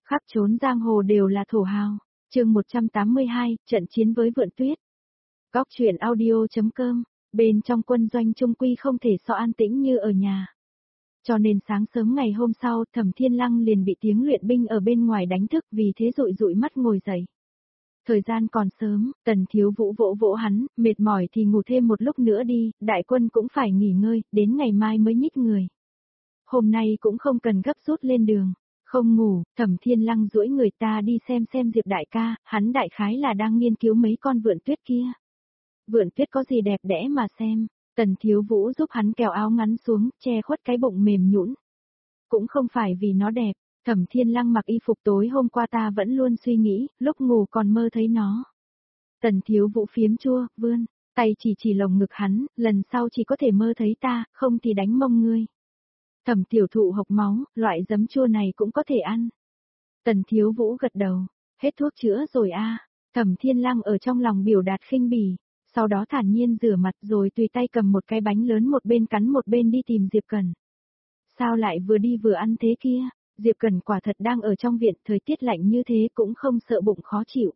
Khắp trốn giang hồ đều là thổ hào. Chương 182, trận chiến với Vượn Tuyết. Góc truyện audio.com, bên trong quân doanh chung quy không thể so an tĩnh như ở nhà. Cho nên sáng sớm ngày hôm sau, Thẩm Thiên Lăng liền bị tiếng luyện binh ở bên ngoài đánh thức, vì thế dụi dụi mắt ngồi dậy. Thời gian còn sớm, Tần Thiếu Vũ vỗ vỗ hắn, mệt mỏi thì ngủ thêm một lúc nữa đi, đại quân cũng phải nghỉ ngơi, đến ngày mai mới nhích người. Hôm nay cũng không cần gấp rút lên đường. Không ngủ, Thẩm Thiên Lăng duỗi người ta đi xem Diệp đại ca, hắn đại khái là đang nghiên cứu mấy con vượn tuyết kia. Vượn tuyết có gì đẹp đẽ mà xem, Tần Thiếu Vũ giúp hắn kéo áo ngắn xuống, che khuất cái bụng mềm nhũn. Cũng không phải vì nó đẹp, Thẩm Thiên Lăng mặc y phục tối hôm qua ta vẫn luôn suy nghĩ, lúc ngủ còn mơ thấy nó. Tần Thiếu Vũ phiếm chua, vươn, tay chỉ lồng ngực hắn, lần sau chỉ có thể mơ thấy ta, không thì đánh mông ngươi. Thẩm Tiểu Thụ hộc máu, loại giấm chua này cũng có thể ăn. Tần Thiếu Vũ gật đầu, hết thuốc chữa rồi a. Thẩm Thiên Lăng ở trong lòng biểu đạt khinh bỉ, sau đó thản nhiên rửa mặt rồi tùy tay cầm một cái bánh lớn một bên cắn một bên đi tìm Diệp Cẩn. Sao lại vừa đi vừa ăn thế kia? Diệp Cẩn quả thật đang ở trong viện, thời tiết lạnh như thế cũng không sợ bụng khó chịu.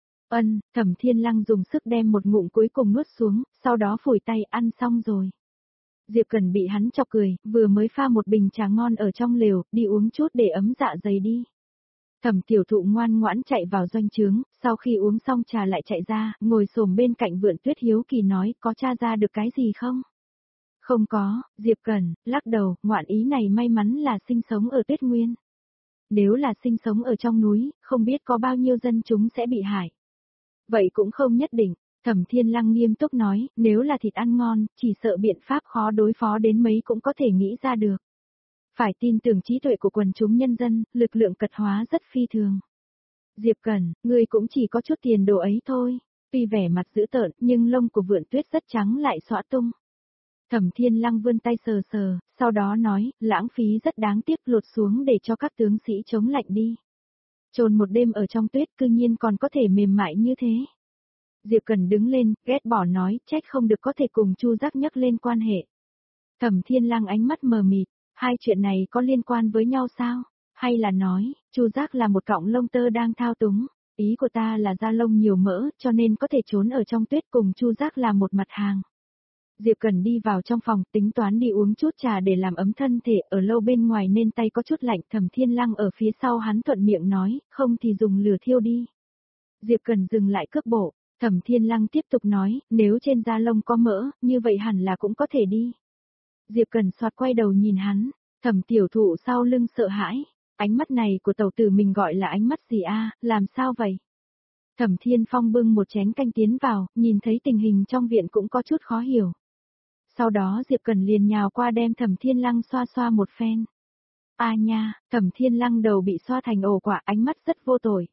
Thẩm Thiên Lăng dùng sức đem một ngụm cuối cùng nuốt xuống, sau đó phủi tay ăn xong rồi. Diệp Cẩn bị hắn chọc cười, vừa mới pha một bình trà ngon ở trong lều, đi uống chút để ấm dạ dày đi. Thẩm Tiểu Thụ ngoan ngoãn chạy vào doanh trướng, sau khi uống xong trà lại chạy ra, ngồi xổm bên cạnh Vượn Tuyết hiếu kỳ nói, có tra ra được cái gì không? Không có, Diệp Cẩn lắc đầu, ngoạn ý này may mắn là sinh sống ở Tuyết Nguyên. Nếu là sinh sống ở trong núi, không biết có bao nhiêu dân chúng sẽ bị hại. Vậy cũng không nhất định. Thẩm Thiên Lăng nghiêm túc nói, nếu là thịt ăn ngon, chỉ sợ biện pháp khó đối phó đến mấy cũng có thể nghĩ ra được. Phải tin tưởng trí tuệ của quần chúng nhân dân, lực lượng cật hóa rất phi thường. Diệp Cẩn, ngươi cũng chỉ có chút tiền đồ ấy thôi. Tuy vẻ mặt dữ tợn, nhưng lông của Vượn Tuyết rất trắng lại xõa tung. Thẩm Thiên Lăng vươn tay sờ sờ, sau đó nói, lãng phí rất đáng tiếc, lột xuống để cho các tướng sĩ chống lạnh đi. Chôn một đêm ở trong tuyết cư nhiên còn có thể mềm mại như thế. Diệp Cẩn đứng lên, ghét bỏ nói, trách không được có thể cùng Chu Giác nhắc lên quan hệ. Thẩm Thiên Lăng ánh mắt mờ mịt, hai chuyện này có liên quan với nhau sao? Hay là nói, Chu Giác là một cọng lông tơ đang thao túng, ý của ta là da lông nhiều mỡ, cho nên có thể trốn ở trong tuyết cùng Chu Giác là một mặt hàng. Diệp Cẩn đi vào trong phòng, tính toán đi uống chút trà để làm ấm thân thể, ở lâu bên ngoài nên tay có chút lạnh, Thẩm Thiên Lăng ở phía sau hắn thuận miệng nói, không thì dùng lửa thiêu đi. Diệp Cẩn dừng lại cước bộ. Thẩm Thiên Lăng tiếp tục nói, nếu trên da lông có mỡ, như vậy hẳn là cũng có thể đi. Diệp Cẩn xoạt quay đầu nhìn hắn, Thẩm Tiểu Thụ sau lưng sợ hãi, ánh mắt này của tẩu tử mình gọi là ánh mắt gì a, làm sao vậy? Thẩm Thiên Phong bưng một chén canh tiến vào, nhìn thấy tình hình trong viện cũng có chút khó hiểu. Sau đó Diệp Cẩn liền nhào qua đem Thẩm Thiên Lăng xoa xoa một phen. A nha, Thẩm Thiên Lăng đầu bị xoa thành ổ quả, ánh mắt rất vô tội.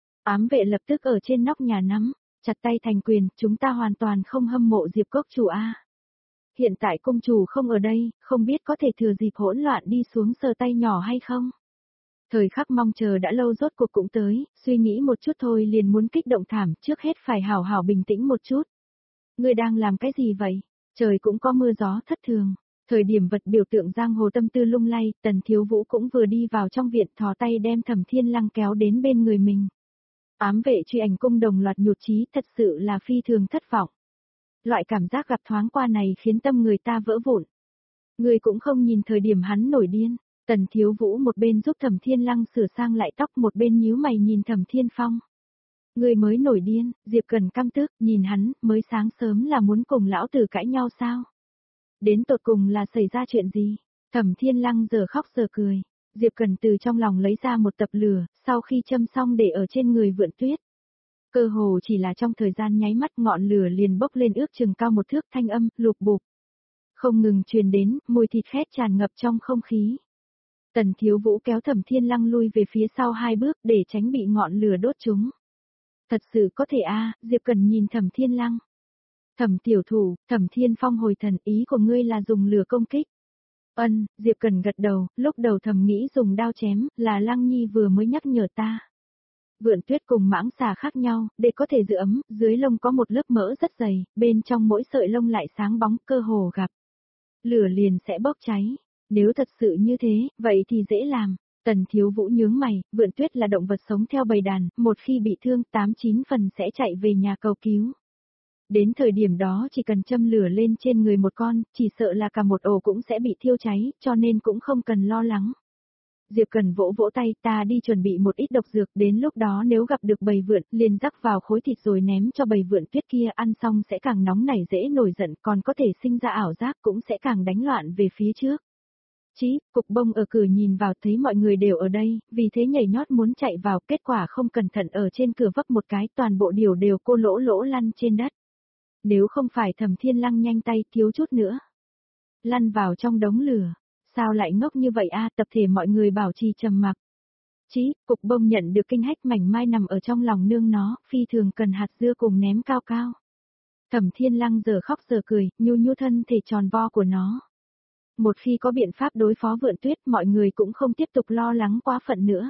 Ám vệ lập tức ở trên nóc nhà nắm chặt tay thành quyền, chúng ta hoàn toàn không hâm mộ Diệp Cốc chủ a. Hiện tại công chủ không ở đây, không biết có thể thừa dịp hỗn loạn đi xuống sờ tay nhỏ hay không? Thời khắc mong chờ đã lâu rốt cuộc cũng tới, suy nghĩ một chút thôi liền muốn kích động thảm, trước hết phải hảo hảo bình tĩnh một chút. Ngươi đang làm cái gì vậy? Trời cũng có mưa gió thất thường. Thời điểm vật biểu tượng giang hồ tâm tư lung lay, Tần Thiếu Vũ cũng vừa đi vào trong viện thò tay đem Thẩm Thiên Lăng kéo đến bên người mình. Ám vệ truy ảnh cung đồng loạt nhụt chí, thật sự là phi thường thất vọng. Loại cảm giác gặp thoáng qua này khiến tâm người ta vỡ vụn. Người cũng không nhìn thời điểm hắn nổi điên. Tần Thiếu Vũ một bên giúp Thẩm Thiên Lăng sửa sang lại tóc, một bên nhíu mày nhìn Thẩm Thiên Phong. Người mới nổi điên, Diệp Cẩn căm tức, nhìn hắn, mới sáng sớm là muốn cùng lão tử cãi nhau sao? Đến tột cùng là xảy ra chuyện gì? Thẩm Thiên Lăng giờ khóc giờ cười. Diệp Cẩn từ trong lòng lấy ra một tập lửa, sau khi châm xong để ở trên người Vượn Tuyết. Cơ hồ chỉ là trong thời gian nháy mắt ngọn lửa liền bốc lên ước chừng cao một thước, thanh âm, lục bục. Không ngừng truyền đến, mùi thịt khét tràn ngập trong không khí. Tần Thiếu Vũ kéo Thẩm Thiên Lăng lui về phía sau 2 bước để tránh bị ngọn lửa đốt chúng. Thật sự có thể a, Diệp Cẩn nhìn Thẩm Thiên Lăng. Thẩm Tiểu Thụ, Thẩm Thiên Phong hồi thần, ý của ngươi là dùng lửa công kích. Diệp Cẩn gật đầu, lúc đầu thầm nghĩ dùng đao chém, là Lăng Nhi vừa mới nhắc nhở ta. Vượn Tuyết cùng mãng xà khác nhau, để có thể giữ ấm, dưới lông có một lớp mỡ rất dày, bên trong mỗi sợi lông lại sáng bóng, cơ hồ gặp lửa liền sẽ bốc cháy. Nếu thật sự như thế, vậy thì dễ làm. Tần Thiếu Vũ nhướng mày, Vượn Tuyết là động vật sống theo bầy đàn, một khi bị thương 8-9 phần sẽ chạy về nhà cầu cứu. Đến thời điểm đó chỉ cần châm lửa lên trên người một con, chỉ sợ là cả một ổ cũng sẽ bị thiêu cháy, cho nên cũng không cần lo lắng. Diệp Cần vỗ vỗ tay, ta đi chuẩn bị một ít độc dược, đến lúc đó nếu gặp được bầy vượn, liền rắc vào khối thịt rồi ném cho bầy vượn tuyết kia ăn xong sẽ càng nóng nảy dễ nổi giận, còn có thể sinh ra ảo giác cũng sẽ càng đánh loạn về phía trước. Chí, Cục Bông ở cửa nhìn vào thấy mọi người đều ở đây, vì thế nhảy nhót muốn chạy vào, kết quả không cẩn thận ở trên cửa vấp một cái, toàn bộ điều đều cô lỗ lỗ lăn trên đất. Nếu không phải Thẩm Thiên Lăng nhanh tay thiếu chút nữa. Lăn vào trong đống lửa. Sao lại ngốc như vậy a? Tập thể mọi người bảo trì trầm mặc. Chí, Cục Bông nhận được kinh hách mảnh mai nằm ở trong lòng nương nó, phi thường cần hạt dưa cùng ném cao cao. Thẩm Thiên Lăng giờ khóc giờ cười, nhu nhu thân thể tròn vo của nó. Một khi có biện pháp đối phó Vượn Tuyết, mọi người cũng không tiếp tục lo lắng quá phận nữa.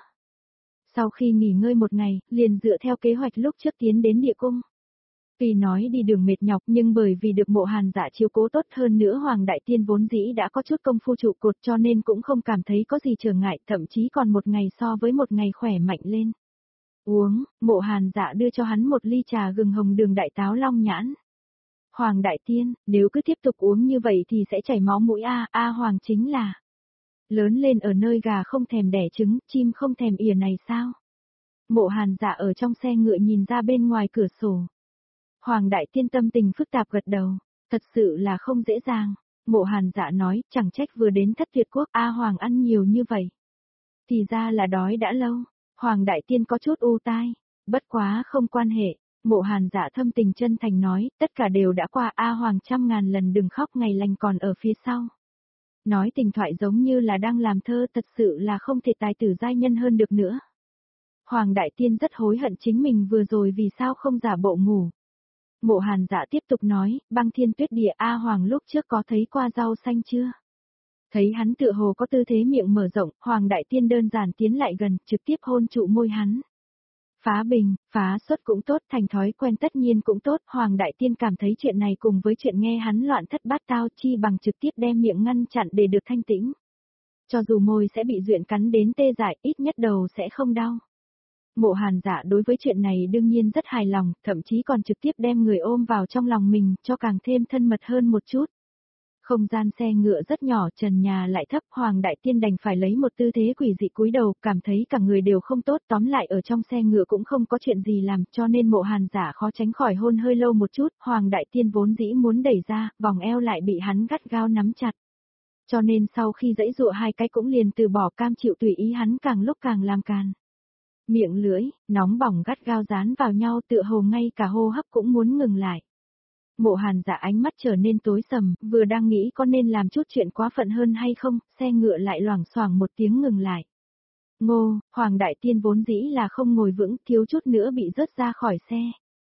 Sau khi nghỉ ngơi một ngày, liền dựa theo kế hoạch lúc trước tiến đến địa cung. Tuy nói đi đường mệt nhọc nhưng bởi vì được Mộ Hàn Dạ chiếu cố tốt hơn nữa Hoàng Đại Tiên vốn dĩ đã có chút công phu trụ cột cho nên cũng không cảm thấy có gì trở ngại, thậm chí còn một ngày so với một ngày khỏe mạnh lên. Uống, Mộ Hàn Dạ đưa cho hắn một ly trà gừng hồng đường đại táo long nhãn. Hoàng Đại Tiên, nếu cứ tiếp tục uống như vậy thì sẽ chảy máu mũi a. Hoàng chính là lớn lên ở nơi gà không thèm đẻ trứng, chim không thèm ỉa này sao? Mộ Hàn Dạ ở trong xe ngựa nhìn ra bên ngoài cửa sổ. Hoàng Đại Tiên tâm tình phức tạp gật đầu, thật sự là không dễ dàng. Mộ Hàn Dạ nói, chẳng trách vừa đến Thất Tuyệt Quốc Hoàng ăn nhiều như vậy. Thì ra là đói đã lâu. Hoàng Đại Tiên có chút u tai, bất quá không quan hệ. Mộ Hàn Dạ thâm tình chân thành nói, tất cả đều đã qua Hoàng 100.000 lần đừng khóc ngày lành còn ở phía sau. Nói tình thoại giống như là đang làm thơ, thật sự là không thể tài tử giai nhân hơn được nữa. Hoàng Đại Tiên rất hối hận chính mình vừa rồi vì sao không giả bộ ngủ. Mộ Hàn Dạ tiếp tục nói, Băng Thiên Tuyết Địa Hoàng lúc trước có thấy qua rau xanh chưa? Thấy hắn tựa hồ có tư thế miệng mở rộng, Hoàng Đại Tiên đơn giản tiến lại gần, trực tiếp hôn trụ môi hắn. Phá bình, phá xuất cũng tốt, thành thói quen tất nhiên cũng tốt, Hoàng Đại Tiên cảm thấy chuyện này cùng với chuyện nghe hắn loạn thất bát tao chi bằng trực tiếp đem miệng ngăn chặn để được thanh tĩnh. Cho dù môi sẽ bị duyện cắn đến tê dại, ít nhất đầu sẽ không đau. Mộ Hàn Dạ đối với chuyện này đương nhiên rất hài lòng, thậm chí còn trực tiếp đem người ôm vào trong lòng mình, cho càng thêm thân mật hơn một chút. Không gian xe ngựa rất nhỏ, trần nhà lại thấp, Hoàng Đại Tiên đành phải lấy một tư thế quỷ dị cúi đầu, cảm thấy cả người đều không tốt, tóm lại ở trong xe ngựa cũng không có chuyện gì làm, cho nên Mộ Hàn Dạ khó tránh khỏi hôn hơi lâu một chút, Hoàng Đại Tiên vốn dĩ muốn đẩy ra, vòng eo lại bị hắn gắt gao nắm chặt. Cho nên sau khi dãy dụa hai cái cũng liền từ bỏ cam chịu tùy ý hắn càng lúc càng làm càn. Miệng lưỡi, nóng bỏng gắt gao dán vào nhau tựa hồ ngay cả hô hấp cũng muốn ngừng lại. Mộ Hàn Dạ ánh mắt trở nên tối sầm, vừa đang nghĩ có nên làm chút chuyện quá phận hơn hay không, xe ngựa lại loảng xoảng một tiếng ngừng lại. Ngô, Hoàng Đại Tiên vốn dĩ là không ngồi vững, thiếu chút nữa bị rớt ra khỏi xe.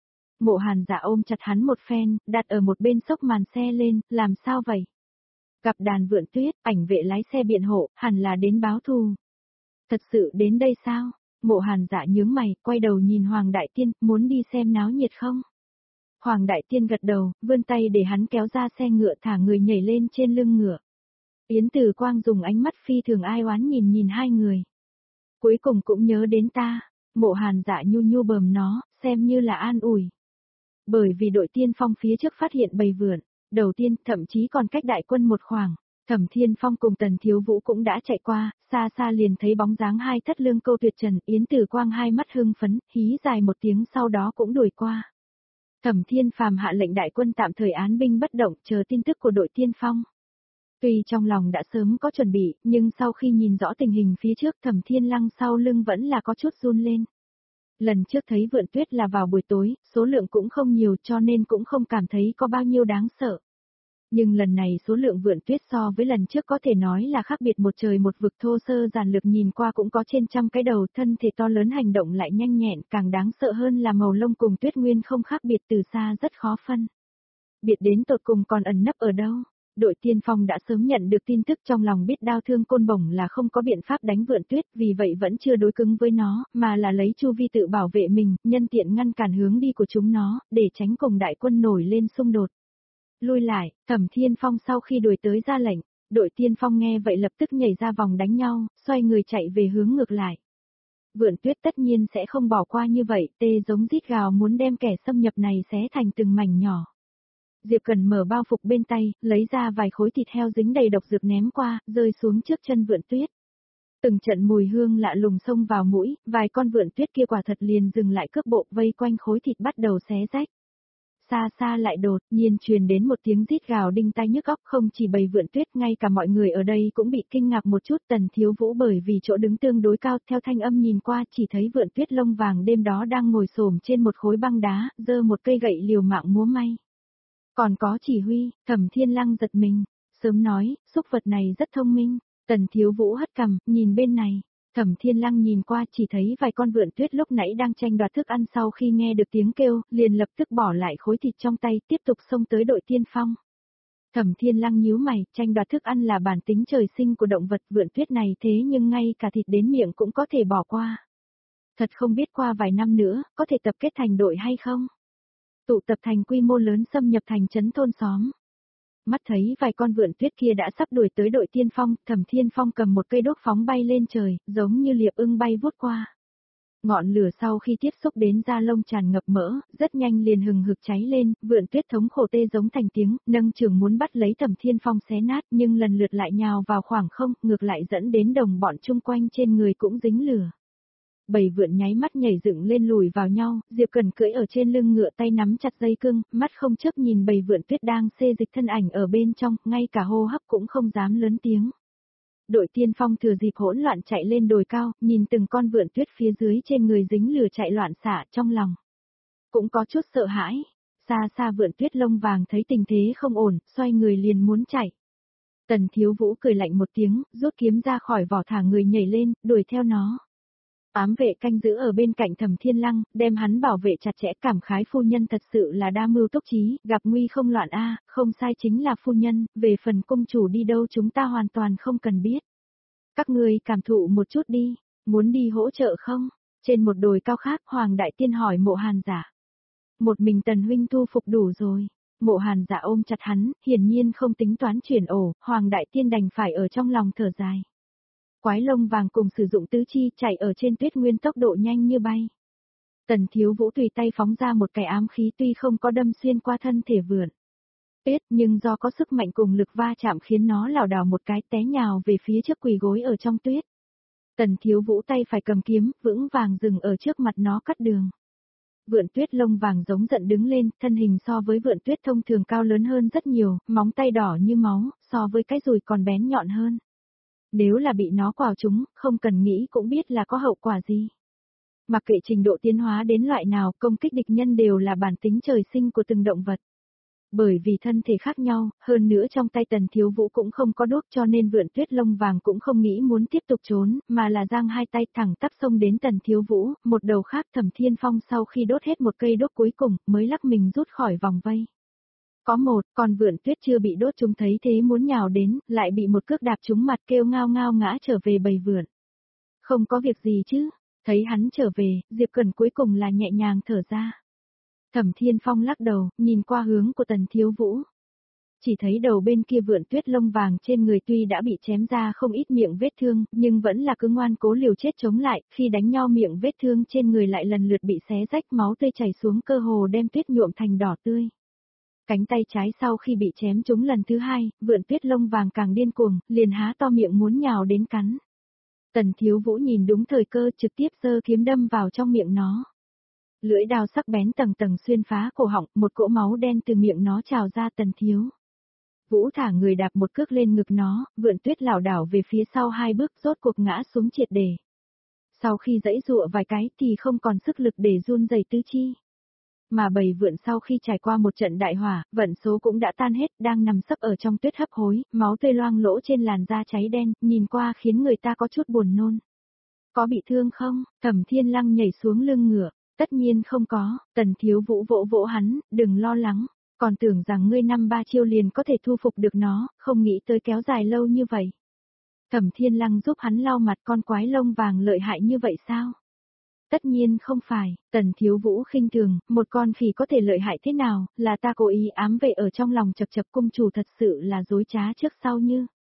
Mộ Hàn Dạ ôm chặt hắn một phen, đặt ở một bên xốc màn xe lên, làm sao vậy? Gặp đàn Vượn Tuyết, ảnh vệ lái xe biện hộ, hẳn là đến báo thù. Thật sự đến đây sao? Mộ Hàn Dạ nhướng mày, quay đầu nhìn Hoàng Đại Tiên, muốn đi xem náo nhiệt không? Hoàng Đại Tiên gật đầu, vươn tay để hắn kéo ra xe ngựa thả người nhảy lên trên lưng ngựa. Yến Từ Quang dùng ánh mắt phi thường ai oán nhìn nhìn hai người. Cuối cùng cũng nhớ đến ta, Mộ Hàn Dạ nhu nhu bờm nó, xem như là an ủi. Bởi vì đội tiên phong phía trước phát hiện bầy vượn, đầu tiên thậm chí còn cách đại quân một khoảng. Thẩm Thiên Phong cùng Tần Thiếu Vũ cũng đã chạy qua, xa xa liền thấy bóng dáng hai thất lương câu tuyệt trần, Yến Tử Quang hai mắt hưng phấn, hí dài một tiếng sau đó cũng đuổi qua. Thẩm Thiên Phàm hạ lệnh đại quân tạm thời án binh bất động, chờ tin tức của đội tiên phong. Tuy trong lòng đã sớm có chuẩn bị, nhưng sau khi nhìn rõ tình hình phía trước Thẩm Thiên Lăng sau lưng vẫn là có chút run lên. Lần trước thấy Vượn Tuyết là vào buổi tối, số lượng cũng không nhiều cho nên cũng không cảm thấy có bao nhiêu đáng sợ. Nhưng lần này số lượng Vượn Tuyết so với lần trước có thể nói là khác biệt một trời một vực, thô sơ giản lược nhìn qua cũng có trên trăm cái đầu, thân thể to lớn hành động lại nhanh nhẹn, càng đáng sợ hơn là màu lông cùng Tuyết Nguyên không khác biệt, từ xa rất khó phân biệt đến tột cùng còn ẩn nấp ở đâu. Đội tiên phong đã sớm nhận được tin tức, trong lòng biết đao thương côn bổng là không có biện pháp đánh Vượn Tuyết, vì vậy vẫn chưa đối cứng với nó, mà là lấy chu vi tự bảo vệ mình, nhân tiện ngăn cản hướng đi của chúng nó, để tránh cùng đại quân nổi lên xung đột. Lui lại, Thẩm Thiên Phong sau khi đuổi tới ra lệnh, Đội tiên phong nghe vậy lập tức nhảy ra vòng đánh nhau, xoay người chạy về hướng ngược lại. Vượn Tuyết tất nhiên sẽ không bỏ qua như vậy, tê giống rít gào muốn đem kẻ xâm nhập này xé thành từng mảnh nhỏ. Diệp Cần mở bao phục bên tay, lấy ra vài khối thịt heo dính đầy độc dược ném qua, rơi xuống trước chân Vượn Tuyết. Từng trận mùi hương lạ lùng xông vào mũi, vài con Vượn Tuyết kia quả thật liền dừng lại cước bộ vây quanh khối thịt bắt đầu xé rách. Xa xa lại đột nhiên truyền đến một tiếng rít gào đinh tai nhức óc, không chỉ bầy Vượn Tuyết, ngay cả mọi người ở đây cũng bị kinh ngạc một chút. Tần Thiếu Vũ bởi vì chỗ đứng tương đối cao, theo thanh âm nhìn qua chỉ thấy Vượn Tuyết lông vàng đêm đó đang ngồi xổm trên một khối băng đá, giơ một cây gậy liều mạng múa may. Còn có chỉ huy, Thẩm Thiên Lăng giật mình, sớm nói, xúc vật này rất thông minh. Tần Thiếu Vũ hất cằm, nhìn bên này. Thẩm Thiên Lăng nhìn qua chỉ thấy vài con Vượn Tuyết lúc nãy đang tranh đoạt thức ăn, sau khi nghe được tiếng kêu, liền lập tức bỏ lại khối thịt trong tay, tiếp tục xông tới đội tiên phong. Thẩm Thiên Lăng nhíu mày, tranh đoạt thức ăn là bản tính trời sinh của động vật Vượn Tuyết này, thế nhưng ngay cả thịt đến miệng cũng có thể bỏ qua. Thật không biết qua vài năm nữa, có thể tập kết thành đội hay không? Tụ tập thành quy mô lớn xâm nhập thành trấn thôn xóm. Mắt thấy vài con Vượn Tuyết kia đã sắp đuổi tới đội tiên phong, Thẩm Thiên Phong cầm một cây đốt phóng bay lên trời, giống như liệp ưng bay vút qua. Ngọn lửa sau khi tiếp xúc đến da lông tràn ngập mỡ, rất nhanh liền hừng hực cháy lên, Vượn Tuyết thống khổ tê giống thành tiếng, nâng trường muốn bắt lấy Thẩm Thiên Phong xé nát, nhưng lần lượt lại nhào vào khoảng không, ngược lại dẫn đến đồng bọn chung quanh trên người cũng dính lửa. Bầy Vượn nháy mắt nhảy dựng lên lùi vào nhau, Diệp Cần cưỡi ở trên lưng ngựa, tay nắm chặt dây cương, mắt không chớp nhìn bầy Vượn Tuyết đang xê dịch thân ảnh ở bên trong, ngay cả hô hấp cũng không dám lớn tiếng. Đội tiên phong thừa dịp hỗn loạn chạy lên đồi cao, nhìn từng con Vượn Tuyết phía dưới trên người dính lửa chạy loạn xạ, trong lòng cũng có chút sợ hãi. Xa xa Vượn Tuyết lông vàng thấy tình thế không ổn, xoay người liền muốn chạy. Tần Thiếu Vũ cười lạnh một tiếng, rút kiếm ra khỏi vỏ, thả người nhảy lên, đuổi theo nó. Ám vệ canh giữ ở bên cạnh Thẩm Thiên Lăng, đem hắn bảo vệ chặt chẽ, cảm khái phu nhân thật sự là đa mưu túc trí, gặp nguy không loạn a, không sai chính là phu nhân, về phần cung chủ đi đâu chúng ta hoàn toàn không cần biết. Các ngươi cảm thụ một chút đi, muốn đi hỗ trợ không? Trên một đồi cao khác, Hoàng Đại Tiên hỏi Mộ Hàn Giả. Một mình Tần huynh thu phục đủ rồi. Mộ Hàn Giả ôm chặt hắn, hiển nhiên không tính toán chuyển ổ, Hoàng Đại Tiên đành phải ở trong lòng thở dài. Quái lông vàng cùng sử dụng tứ chi chạy ở trên tuyết nguyên tốc độ nhanh như bay. Tần Thiếu Vũ tùy tay phóng ra một cái ám khí, tuy không có đâm xuyên qua thân thể Vượn Tuyết, nhưng do có sức mạnh cùng lực va chạm khiến nó lảo đảo một cái, té nhào về phía trước, quỳ gối ở trong tuyết. Tần Thiếu Vũ tay phải cầm kiếm, vững vàng dừng ở trước mặt nó cắt đường. Vượn Tuyết lông vàng giống giận đứng lên, thân hình so với Vượn Tuyết thông thường cao lớn hơn rất nhiều, móng tay đỏ như máu, so với cái dùi còn bén nhọn hơn. Nếu là bị nó quào trúng, không cần nghĩ cũng biết là có hậu quả gì. Mặc kệ trình độ tiến hóa đến loại nào, công kích địch nhân đều là bản tính trời sinh của từng động vật. Bởi vì thân thể khác nhau, hơn nữa trong tay Tần Thiếu Vũ cũng không có đuốc, cho nên Vượn Tuyết lông vàng cũng không nghĩ muốn tiếp tục trốn, mà là giang hai tay thẳng tắp xông đến Tần Thiếu Vũ. Một đầu khác, Thẩm Thiên Phong sau khi đốt hết một cây đốt cuối cùng, mới lắc mình rút khỏi vòng vây. Có một con Vượn Tuyết chưa bị đốt trúng thấy thế muốn nhào đến, lại bị một cước đạp trúng mặt, kêu ngao ngao ngã trở về bầy vượn. Không có việc gì chứ? Thấy hắn trở về, Diệp Cần cuối cùng là nhẹ nhàng thở ra. Thẩm Thiên Phong lắc đầu, nhìn qua hướng của Tần Thiếu Vũ. Chỉ thấy đầu bên kia Vượn Tuyết lông vàng trên người tuy đã bị chém ra không ít miệng vết thương, nhưng vẫn là cứ ngoan cố liều chết chống lại, khi đánh nhau miệng vết thương trên người lại lần lượt bị xé rách, máu tươi chảy xuống, cơ hồ đem tuyết nhuộm thành đỏ tươi. Cánh tay trái sau khi bị chém trúng lần thứ hai, Vượn Tuyết lông vàng càng điên cuồng, liền há to miệng muốn nhào đến cắn. Tần Thiếu Vũ nhìn đúng thời cơ, trực tiếp giơ kiếm đâm vào trong miệng nó. Lưỡi đao sắc bén tầng tầng xuyên phá cổ họng, một cỗ máu đen từ miệng nó trào ra. Tần Thiếu Vũ thả người đạp một cước lên ngực nó, Vượn Tuyết lảo đảo về phía sau hai bước, rốt cuộc ngã xuống triệt để. Sau khi giãy giụa vài cái thì không còn sức lực để run rẩy tứ chi. Mà bầy vượn sau khi trải qua một trận đại hỏa, vận số cũng đã tan hết, đang nằm sấp ở trong tuyết hấp hối, máu tươi loang lỗ trên làn da cháy đen, nhìn qua khiến người ta có chút buồn nôn. Có bị thương không? Thẩm Thiên Lăng nhảy xuống lưng ngựa. Tất nhiên không có. Tần Thiếu Vũ vỗ vỗ hắn, đừng lo lắng, còn tưởng rằng ngươi 5-3 chiêu liền có thể thu phục được nó, không nghĩ tới kéo dài lâu như vậy. Thẩm Thiên Lăng giúp hắn lau mặt, con quái lông vàng lợi hại như vậy sao? Tất nhiên không phải. Tần Thiếu Vũ khinh thường, một con khỉ có thể lợi hại thế nào, là ta cố ý ám vệ ở trong lòng chập chập, cung chủ thật sự là dối trá trước sau như.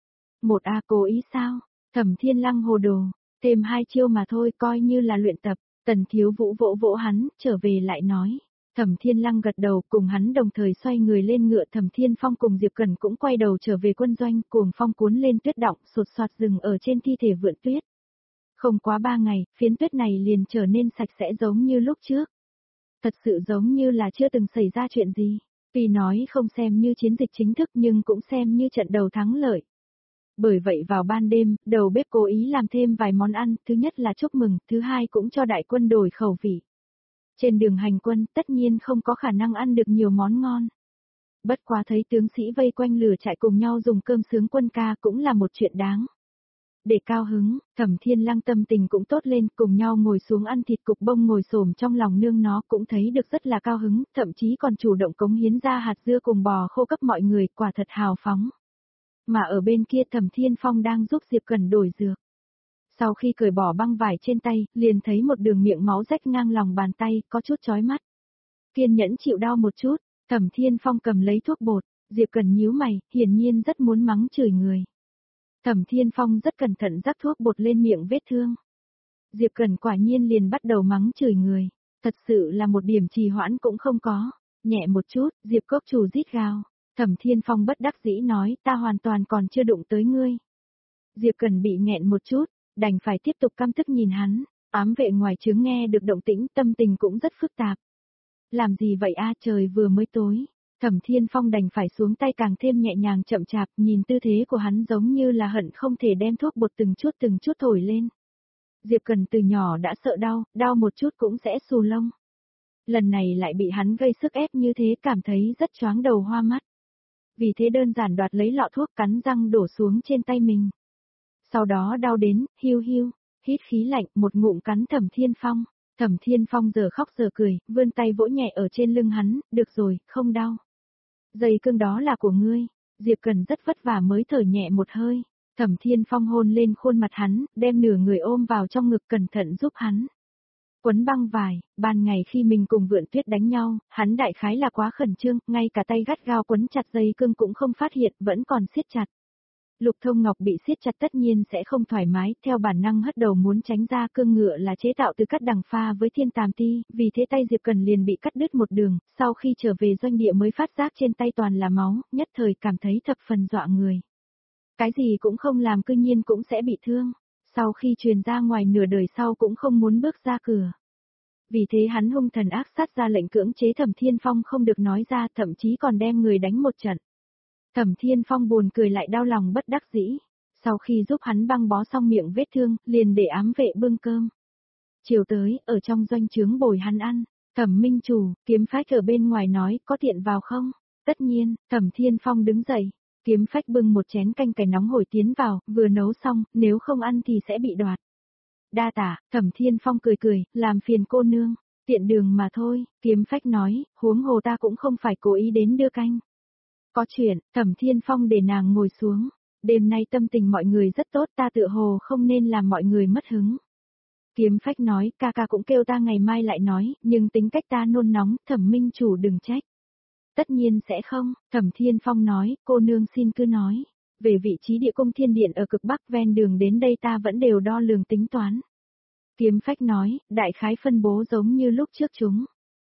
Một A cố ý sao? Thẩm Thiên Lăng hồ đồ, thêm 2 chiêu mà thôi coi như là luyện tập. Tần Thiếu Vũ vỗ vỗ hắn, trở về lại nói. Thẩm Thiên Lăng gật đầu cùng hắn đồng thời xoay người lên ngựa. Thẩm Thiên Phong cùng Diệp Cẩn cũng quay đầu trở về quân doanh, cuồng phong cuốn lên tuyết động sột soạt rừng ở trên thi thể Vượn Tuyết. Không quá 3 ngày, phiến tuyết này liền trở nên sạch sẽ giống như lúc trước. Thật sự giống như là chưa từng xảy ra chuyện gì. Tuy nói không xem như chiến dịch chính thức nhưng cũng xem như trận đầu thắng lợi. Bởi vậy vào ban đêm, đầu bếp cố ý làm thêm vài món ăn, thứ nhất là chúc mừng, thứ hai cũng cho đại quân đổi khẩu vị. Trên đường hành quân, tất nhiên không có khả năng ăn được nhiều món ngon. Bất quá thấy tướng sĩ vây quanh lửa trại cùng nhau dùng cơm sướng quân ca cũng là một chuyện đáng. Để cao hứng, Thẩm Thiên Lăng tâm tình cũng tốt lên, cùng nhau ngồi xuống ăn thịt cục bông ngồi xổm trong lòng nương nó cũng thấy được rất là cao hứng, thậm chí còn chủ động cống hiến ra hạt dưa cùng bò khô cấp mọi người, quả thật hào phóng. Mà ở bên kia Thẩm Thiên Phong đang giúp Diệp Cẩn đổi dược. Sau khi cởi bỏ băng vải trên tay, liền thấy một đường miệng máu rách ngang lòng bàn tay, có chút chói mắt. Kiên nhẫn chịu đau một chút, Thẩm Thiên Phong cầm lấy thuốc bột, Diệp Cẩn nhíu mày, hiển nhiên rất muốn mắng chửi người. Thẩm Thiên Phong rất cẩn thận rắc thuốc bột lên miệng vết thương. Diệp Cẩn quả nhiên liền bắt đầu mắng chửi người, thật sự là một điểm trì hoãn cũng không có. Nhẹ một chút, Diệp Cốc Chủ rít gào. Thẩm Thiên Phong bất đắc dĩ nói, ta hoàn toàn còn chưa đụng tới ngươi. Diệp Cẩn bị nghẹn một chút, đành phải tiếp tục căm tức nhìn hắn. Ám vệ ngoài trướng nghe được động tĩnh, tâm tình cũng rất phức tạp. Làm gì vậy a, trời vừa mới tối. Thẩm Thiên Phong đành phải xuống tay càng thêm nhẹ nhàng chậm chạp, nhìn tư thế của hắn giống như là hận không thể đem thuốc bột từng chút thổi lên. Diệp Cẩn từ nhỏ đã sợ đau, đau một chút cũng sẽ xù lông. Lần này lại bị hắn gây sức ép như thế, cảm thấy rất choáng đầu hoa mắt. Vì thế đơn giản đoạt lấy lọ thuốc, cắn răng đổ xuống trên tay mình. Sau đó đau đến, hiu hiu, hít khí lạnh, một ngụm cắn Thẩm Thiên Phong. Thẩm Thiên Phong giờ khóc giờ cười, vươn tay vỗ nhẹ ở trên lưng hắn, được rồi, không đau. Dây cương đó là của ngươi. Diệp Cẩn rất vất vả mới thở nhẹ một hơi. Thẩm Thiên Phong hôn lên khuôn mặt hắn, đem nửa người ôm vào trong ngực cẩn thận giúp hắn. Quấn băng vải, ban ngày khi mình cùng Vượn Tuyết đánh nhau, hắn đại khái là quá khẩn trương, ngay cả tay gắt gao quấn chặt dây cương cũng không phát hiện, vẫn còn siết chặt. Lục Thông Ngọc bị siết chặt tất nhiên sẽ không thoải mái, theo bản năng hất đầu muốn tránh ra. Cương ngựa là chế tạo từ cắt đằng pha với thiên tàm ti, vì thế tay Diệp Cẩn liền bị cắt đứt một đường, sau khi trở về doanh địa mới phát giác trên tay toàn là máu, nhất thời cảm thấy thập phần dọa người. Cái gì cũng không làm cư nhiên cũng sẽ bị thương, sau khi truyền ra ngoài nửa đời sau cũng không muốn bước ra cửa. Vì thế hắn hung thần ác sát ra lệnh cưỡng chế Thẩm Thiên Phong không được nói ra, thậm chí còn đem người đánh một trận. Thẩm Thiên Phong buồn cười lại đau lòng bất đắc dĩ. Sau khi giúp hắn băng bó xong miệng vết thương, liền để ám vệ bưng cơm. Chiều tới, ở trong doanh trướng bồi hắn ăn. Thẩm Minh Chủ, Kiếm Phách ở bên ngoài nói, có tiện vào không? Tất nhiên, Thẩm Thiên Phong đứng dậy. Kiếm Phách bưng một chén canh cải nóng hổi tiến vào, vừa nấu xong, nếu không ăn thì sẽ bị đoạt. Đa tả, Thẩm Thiên Phong cười cười, làm phiền cô nương. Tiện đường mà thôi, Kiếm Phách nói, huống hồ ta cũng không phải cố ý đến đưa canh. Có chuyện, Thẩm Thiên Phong để nàng ngồi xuống. Đêm nay tâm tình mọi người rất tốt, ta tựa hồ không nên làm mọi người mất hứng. Kiếm Phách nói, ca ca cũng kêu ta ngày mai lại nói, nhưng tính cách ta nôn nóng, Thẩm Minh Chủ đừng trách. Tất nhiên sẽ không, Thẩm Thiên Phong nói, cô nương xin cứ nói. Về vị trí địa cung thiên điện ở cực bắc ven đường đến đây ta vẫn đều đo lường tính toán. Kiếm Phách nói, đại khái phân bố giống như lúc trước chúng.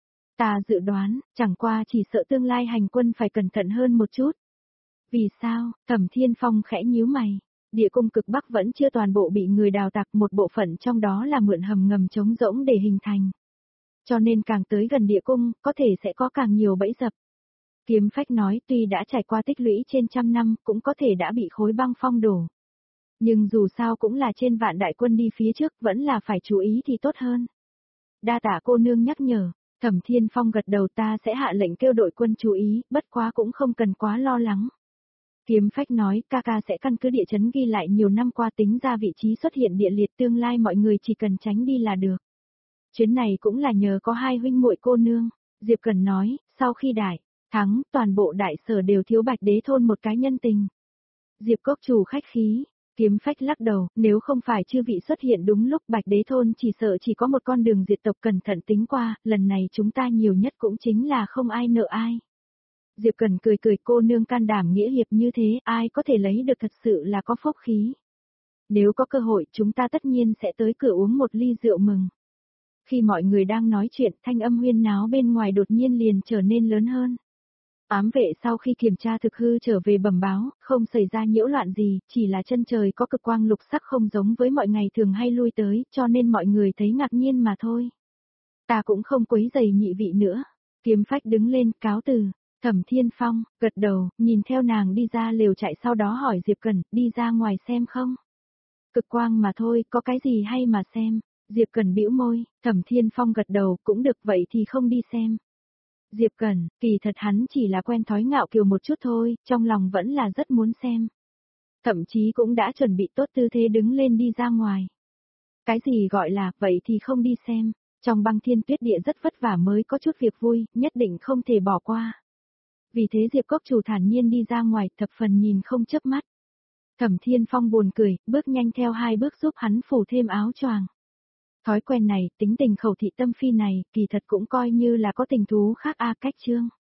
Ta dự đoán, chẳng qua chỉ sợ tương lai hành quân phải cẩn thận hơn một chút. Vì sao? Thẩm Thiên Phong khẽ nhíu mày. Địa cung cực bắc vẫn chưa toàn bộ bị người đào tạc, một bộ phận trong đó là mượn hầm ngầm trống rỗng để hình thành. Cho nên càng tới gần địa cung, có thể sẽ có càng nhiều bẫy dập. Kiếm Phách nói tuy đã trải qua tích lũy trên trăm năm, cũng có thể đã bị khối băng phong đổ. Nhưng dù sao cũng là trên vạn đại quân đi phía trước, vẫn là phải chú ý thì tốt hơn. Đa tạ cô nương nhắc nhở. Thẩm Thiên Phong gật đầu, ta sẽ hạ lệnh kêu đội quân chú ý, bất quá cũng không cần quá lo lắng. Kiếm Phách nói, ca ca sẽ căn cứ địa chấn ghi lại nhiều năm qua tính ra vị trí xuất hiện địa liệt, tương lai mọi người chỉ cần tránh đi là được. Chuyến này cũng là nhờ có hai huynh muội cô nương. Diệp Cẩn nói, sau khi đại thắng, toàn bộ đại sở đều thiếu Bạch Đế thôn một cái nhân tình. Diệp Cốc Chủ khách khí. Kiếm Phách lắc đầu, nếu không phải chư vị xuất hiện đúng lúc, Bạch Đế thôn chỉ sợ chỉ có một con đường diệt tộc, cẩn thận tính qua, lần này chúng ta nhiều nhất cũng chính là không ai nợ ai. Diệp Cẩn cười cười, cô nương can đảm nghĩa hiệp như thế, ai có thể lấy được, thật sự là có phúc khí. Nếu có cơ hội chúng ta tất nhiên sẽ tới cửa uống một ly rượu mừng. Khi mọi người đang nói chuyện, thanh âm huyên náo bên ngoài đột nhiên liền trở nên lớn hơn. Ám vệ sau khi kiểm tra thực hư trở về bẩm báo, không xảy ra nhiễu loạn gì, chỉ là chân trời có cực quang lục sắc không giống với mọi ngày thường hay lui tới, cho nên mọi người thấy ngạc nhiên mà thôi. Ta cũng không quấy rầy nhị vị nữa. Kiếm Phách đứng lên, cáo từ. Thẩm Thiên Phong, gật đầu, nhìn theo nàng đi ra lều trại, sau đó hỏi Diệp Cẩn, đi ra ngoài xem không? Cực quang mà thôi, có cái gì hay mà xem? Diệp Cẩn bĩu môi, Thẩm Thiên Phong gật đầu, cũng được, vậy thì không đi xem. Diệp Cẩn, kỳ thật hắn chỉ là quen thói ngạo kiều một chút thôi, trong lòng vẫn là rất muốn xem. Thậm chí cũng đã chuẩn bị tốt tư thế đứng lên đi ra ngoài. Cái gì gọi là, vậy thì không đi xem, trong băng thiên tuyết địa rất vất vả mới có chút việc vui, nhất định không thể bỏ qua. Vì thế Diệp Cốc Chủ thản nhiên đi ra ngoài, thập phần nhìn không chớp mắt. Thẩm Thiên Phong buồn cười, bước nhanh theo 2 bước giúp hắn phủ thêm áo choàng. Thói quen này, tính tình khẩu thị tâm phi này, kỳ thật cũng coi như là có tình thú khác cách Trương.